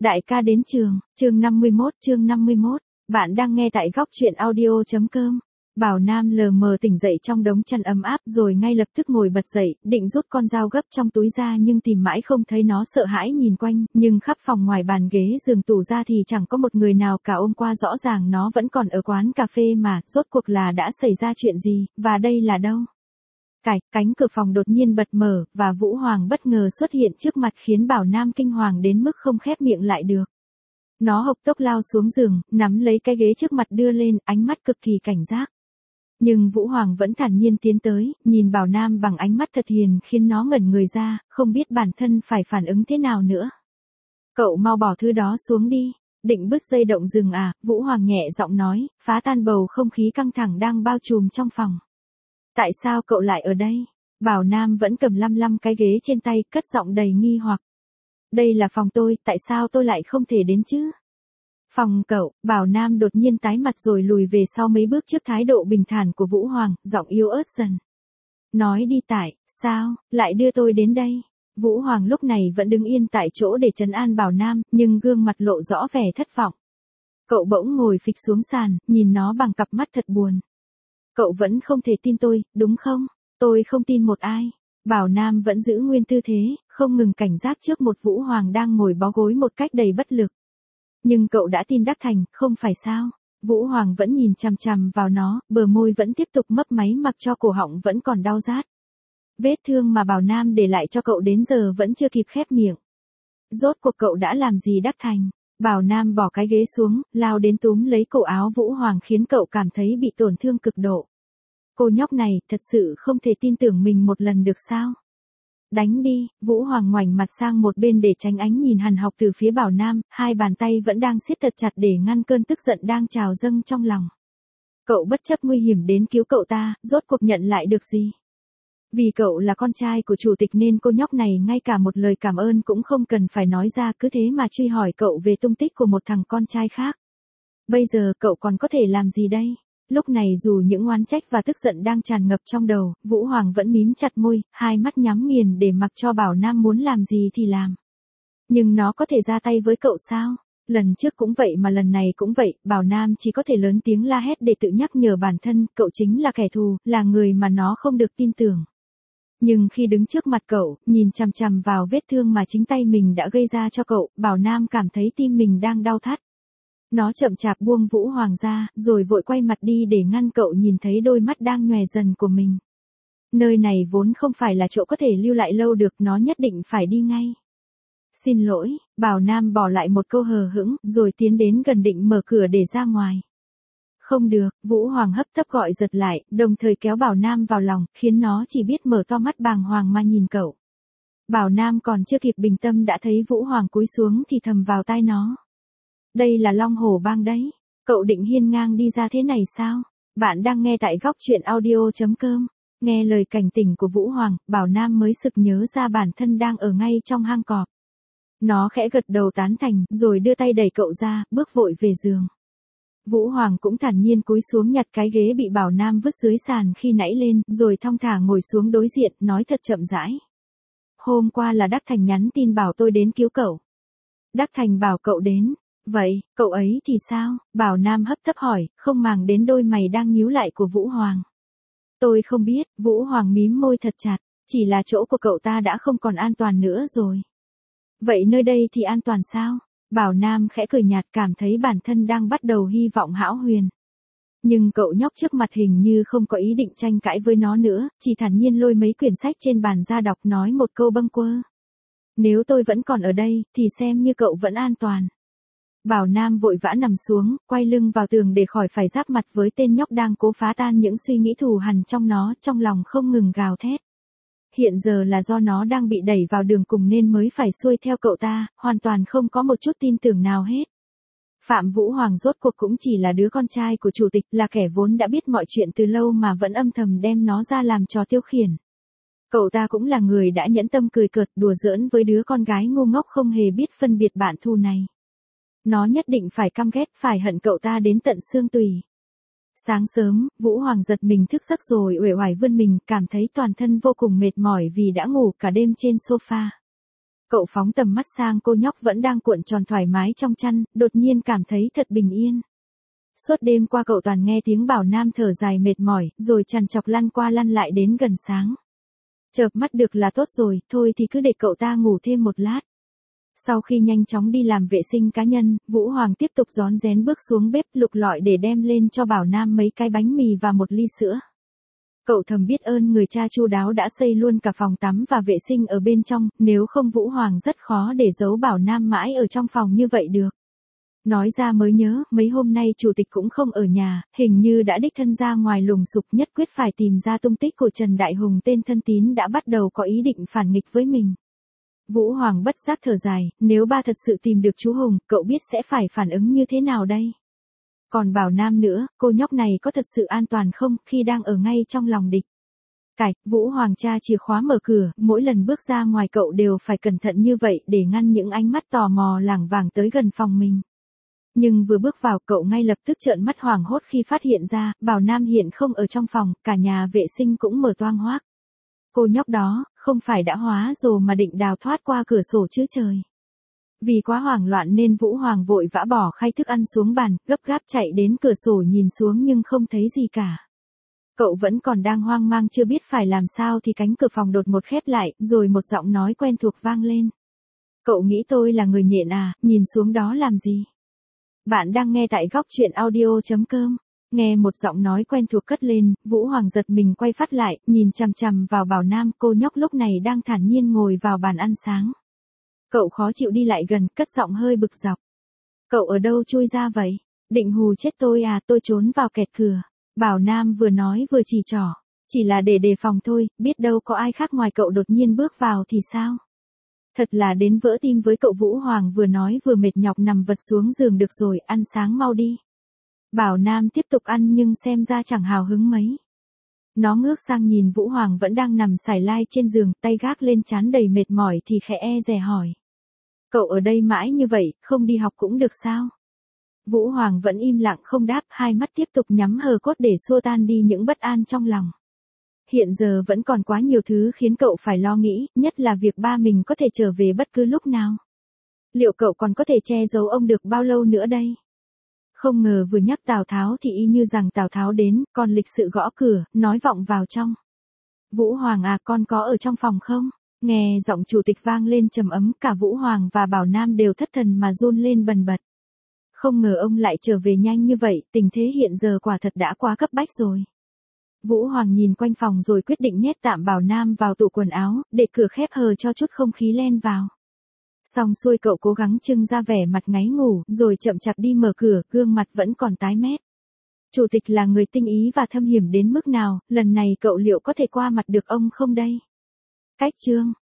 Đại ca đến trường, chương 51. Bạn đang nghe tại góc truyện audio.com. Bảo Nam lờ mờ tỉnh dậy trong đống chăn ấm áp rồi ngay lập tức ngồi bật dậy, định rút con dao gấp trong túi ra nhưng tìm mãi không thấy nó, sợ hãi nhìn quanh, nhưng khắp phòng ngoài bàn ghế giường tủ ra thì chẳng có một người nào cả. Hôm qua rõ ràng nó vẫn còn ở quán cà phê mà, rốt cuộc là đã xảy ra chuyện gì, và đây là đâu? Cánh cửa phòng đột nhiên bật mở, và Vũ Hoàng bất ngờ xuất hiện trước mặt khiến Bảo Nam kinh hoàng đến mức không khép miệng lại được. Nó hộc tốc lao xuống giường, nắm lấy cái ghế trước mặt đưa lên, ánh mắt cực kỳ cảnh giác. Nhưng Vũ Hoàng vẫn thản nhiên tiến tới, nhìn Bảo Nam bằng ánh mắt thật hiền khiến nó ngẩn người ra, không biết bản thân phải phản ứng thế nào nữa. Cậu mau bỏ thứ đó xuống đi. Định bứt dây động rừng à? Vũ Hoàng nhẹ giọng nói, phá tan bầu không khí căng thẳng đang bao trùm trong phòng. Tại sao cậu lại ở đây? Bảo Nam vẫn cầm lăm cái ghế trên tay, cất giọng đầy nghi hoặc. Đây là phòng tôi, tại sao tôi lại không thể đến chứ? Phòng cậu. Bảo Nam đột nhiên tái mặt rồi lùi về sau mấy bước trước thái độ bình thản của Vũ Hoàng, giọng yếu ớt dần. Nói đi, tại sao lại đưa tôi đến đây? Vũ Hoàng lúc này vẫn đứng yên tại chỗ để trấn an Bảo Nam, nhưng gương mặt lộ rõ vẻ thất vọng. Cậu bỗng ngồi phịch xuống sàn, nhìn nó bằng cặp mắt thật buồn. Cậu vẫn không thể tin tôi, đúng không? Tôi không tin một ai. Bảo Nam vẫn giữ nguyên tư thế, không ngừng cảnh giác trước một Vũ Hoàng đang ngồi bó gối một cách đầy bất lực. Nhưng cậu đã tin Đắc Thành, không phải sao? Vũ Hoàng vẫn nhìn chằm chằm vào nó, bờ môi vẫn tiếp tục mấp máy mặc cho cổ họng vẫn còn đau rát. Vết thương mà Bảo Nam để lại cho cậu đến giờ vẫn chưa kịp khép miệng. Rốt cuộc cậu đã làm gì Đắc Thành? Bảo Nam bỏ cái ghế xuống, lao đến túm lấy cổ áo Vũ Hoàng khiến cậu cảm thấy bị tổn thương cực độ. Cô nhóc này, thật sự không thể tin tưởng mình một lần được sao? Đánh đi. Vũ Hoàng ngoảnh mặt sang một bên để tránh ánh nhìn hằn học từ phía Bảo Nam, hai bàn tay vẫn đang siết thật chặt để ngăn cơn tức giận đang trào dâng trong lòng. Cậu bất chấp nguy hiểm đến cứu cậu ta, rốt cuộc nhận lại được gì? Vì cậu là con trai của chủ tịch nên cô nhóc này ngay cả một lời cảm ơn cũng không cần phải nói ra, cứ thế mà truy hỏi cậu về tung tích của một thằng con trai khác. Bây giờ cậu còn có thể làm gì đây? Lúc này dù những oán trách và tức giận đang tràn ngập trong đầu, Vũ Hoàng vẫn mím chặt môi, hai mắt nhắm nghiền để mặc cho Bảo Nam muốn làm gì thì làm. Nhưng nó có thể ra tay với cậu sao? Lần trước cũng vậy mà lần này cũng vậy, Bảo Nam chỉ có thể lớn tiếng la hét để tự nhắc nhở bản thân, cậu chính là kẻ thù, là người mà nó không được tin tưởng. Nhưng khi đứng trước mặt cậu, nhìn chằm chằm vào vết thương mà chính tay mình đã gây ra cho cậu, Bảo Nam cảm thấy tim mình đang đau thắt. Nó chậm chạp buông Vũ Hoàng ra, rồi vội quay mặt đi để ngăn cậu nhìn thấy đôi mắt đang nhòe dần của mình. Nơi này vốn không phải là chỗ có thể lưu lại lâu được, nó nhất định phải đi ngay. Xin lỗi. Bảo Nam bỏ lại một câu hờ hững, rồi tiến đến gần định mở cửa để ra ngoài. Không được. Vũ Hoàng hấp tấp gọi giật lại, đồng thời kéo Bảo Nam vào lòng, khiến nó chỉ biết mở to mắt bàng hoàng mà nhìn cậu. Bảo Nam còn chưa kịp bình tâm đã thấy Vũ Hoàng cúi xuống thì thầm vào tai nó. Đây là Long Hổ Bang đấy. Cậu định hiên ngang đi ra thế này sao? Bạn đang nghe tại góc truyện audio.com. Nghe lời cảnh tỉnh của Vũ Hoàng, Bảo Nam mới sực nhớ ra bản thân đang ở ngay trong hang cọp. Nó khẽ gật đầu tán thành, rồi đưa tay đẩy cậu ra, bước vội về giường. Vũ Hoàng cũng thản nhiên cúi xuống nhặt cái ghế bị Bảo Nam vứt dưới sàn khi nãy lên, rồi thong thả ngồi xuống đối diện, nói thật chậm rãi. Hôm qua là Đắc Thành nhắn tin bảo tôi đến cứu cậu. Đắc Thành bảo cậu đến. Vậy, cậu ấy thì sao? Bảo Nam hấp tấp hỏi, không màng đến đôi mày đang nhíu lại của Vũ Hoàng. Tôi không biết. Vũ Hoàng mím môi thật chặt, chỉ là chỗ của cậu ta đã không còn an toàn nữa rồi. Vậy nơi đây thì an toàn sao? Bảo Nam khẽ cười nhạt, cảm thấy bản thân đang bắt đầu hy vọng hão huyền. Nhưng cậu nhóc trước mặt hình như không có ý định tranh cãi với nó nữa, chỉ thản nhiên lôi mấy quyển sách trên bàn ra đọc, nói một câu bâng quơ. Nếu tôi vẫn còn ở đây, thì xem như cậu vẫn an toàn. Bảo Nam vội vã nằm xuống, quay lưng vào tường để khỏi phải giáp mặt với tên nhóc đang cố phá tan những suy nghĩ thù hằn trong nó, trong lòng không ngừng gào thét. Hiện giờ là do nó đang bị đẩy vào đường cùng nên mới phải xuôi theo cậu ta, hoàn toàn không có một chút tin tưởng nào hết. Phạm Vũ Hoàng rốt cuộc cũng chỉ là đứa con trai của chủ tịch, là kẻ vốn đã biết mọi chuyện từ lâu mà vẫn âm thầm đem nó ra làm trò tiêu khiển. Cậu ta cũng là người đã nhẫn tâm cười cợt đùa giỡn với đứa con gái ngu ngốc không hề biết phân biệt bạn thù này. Nó nhất định phải căm ghét, phải hận cậu ta đến tận xương tủy. Sáng sớm, Vũ Hoàng giật mình thức giấc rồi uể oải vươn mình, cảm thấy toàn thân vô cùng mệt mỏi vì đã ngủ cả đêm trên sofa. Cậu phóng tầm mắt sang cô nhóc vẫn đang cuộn tròn thoải mái trong chăn, đột nhiên cảm thấy thật bình yên. Suốt đêm qua cậu toàn nghe tiếng Bảo Nam thở dài mệt mỏi, rồi trằn trọc lăn qua lăn lại đến gần sáng. Chợp mắt được là tốt rồi, thôi thì cứ để cậu ta ngủ thêm một lát. Sau khi nhanh chóng đi làm vệ sinh cá nhân, Vũ Hoàng tiếp tục rón rén bước xuống bếp lục lọi để đem lên cho Bảo Nam mấy cái bánh mì và một ly sữa. Cậu thầm biết ơn người cha chu đáo đã xây luôn cả phòng tắm và vệ sinh ở bên trong, nếu không Vũ Hoàng rất khó để giấu Bảo Nam mãi ở trong phòng như vậy được. Nói ra mới nhớ, mấy hôm nay chủ tịch cũng không ở nhà, hình như đã đích thân ra ngoài lùng sục, nhất quyết phải tìm ra tung tích của Trần Đại Hùng, tên thân tín đã bắt đầu có ý định phản nghịch với mình. Vũ Hoàng bất giác thở dài, nếu ba thật sự tìm được chú Hùng, cậu biết sẽ phải phản ứng như thế nào đây? Còn Bảo Nam nữa, cô nhóc này có thật sự an toàn không khi đang ở ngay trong lòng địch? Vũ Hoàng tra chìa khóa mở cửa, mỗi lần bước ra ngoài cậu đều phải cẩn thận như vậy để ngăn những ánh mắt tò mò lảng vảng tới gần phòng mình. Nhưng vừa bước vào cậu ngay lập tức trợn mắt hoảng hốt khi phát hiện ra, Bảo Nam hiện không ở trong phòng, cả nhà vệ sinh cũng mở toang hoác. Cô nhóc đó, không phải đã hóa rồ mà định đào thoát qua cửa sổ chứ trời. Vì quá hoảng loạn nên Vũ Hoàng vội vã bỏ khay thức ăn xuống bàn, gấp gáp chạy đến cửa sổ nhìn xuống nhưng không thấy gì cả. Cậu vẫn còn đang hoang mang chưa biết phải làm sao thì cánh cửa phòng đột ngột khép lại, rồi một giọng nói quen thuộc vang lên. Cậu nghĩ tôi là người nhện à, nhìn xuống đó làm gì? Bạn đang nghe tại góc truyện audio.com. Nghe một giọng nói quen thuộc cất lên, Vũ Hoàng giật mình quay phát lại, nhìn chằm chằm vào Bảo Nam, cô nhóc lúc này đang thản nhiên ngồi vào bàn ăn sáng. Cậu khó chịu đi lại gần, cất giọng hơi bực dọc. Cậu ở đâu chui ra vậy? Định hù chết tôi à, tôi trốn vào kẹt cửa. Bảo Nam vừa nói vừa chỉ trỏ. Chỉ là để đề phòng thôi, biết đâu có ai khác ngoài cậu đột nhiên bước vào thì sao? Thật là đến vỡ tim với cậu. Vũ Hoàng vừa nói vừa mệt nhọc nằm vật xuống giường. Được rồi, ăn sáng mau đi. Bảo Nam tiếp tục ăn nhưng xem ra chẳng hào hứng mấy. Nó ngước sang nhìn Vũ Hoàng vẫn đang nằm sải lai trên giường, tay gác lên trán đầy mệt mỏi thì khẽ dè hỏi. Cậu ở đây mãi như vậy, không đi học cũng được sao? Vũ Hoàng vẫn im lặng không đáp, hai mắt tiếp tục nhắm hờ cốt để xua tan đi những bất an trong lòng. Hiện giờ vẫn còn quá nhiều thứ khiến cậu phải lo nghĩ, nhất là việc ba mình có thể trở về bất cứ lúc nào. Liệu cậu còn có thể che giấu ông được bao lâu nữa đây? Không ngờ vừa nhắc Tào Tháo thì y như rằng Tào Tháo đến, còn lịch sự gõ cửa, nói vọng vào trong. Vũ Hoàng à, con có ở trong phòng không? Nghe giọng chủ tịch vang lên trầm ấm, cả Vũ Hoàng và Bảo Nam đều thất thần mà run lên bần bật. Không ngờ ông lại trở về nhanh như vậy, tình thế hiện giờ quả thật đã quá cấp bách rồi. Vũ Hoàng nhìn quanh phòng rồi quyết định nhét tạm Bảo Nam vào tủ quần áo, để cửa khép hờ cho chút không khí len vào. Xong xuôi cậu cố gắng trưng ra vẻ mặt ngáy ngủ, rồi chậm chạp đi mở cửa, gương mặt vẫn còn tái mét. Chủ tịch là người tinh ý và thâm hiểm đến mức nào, lần này cậu liệu có thể qua mặt được ông không đây? Cách chương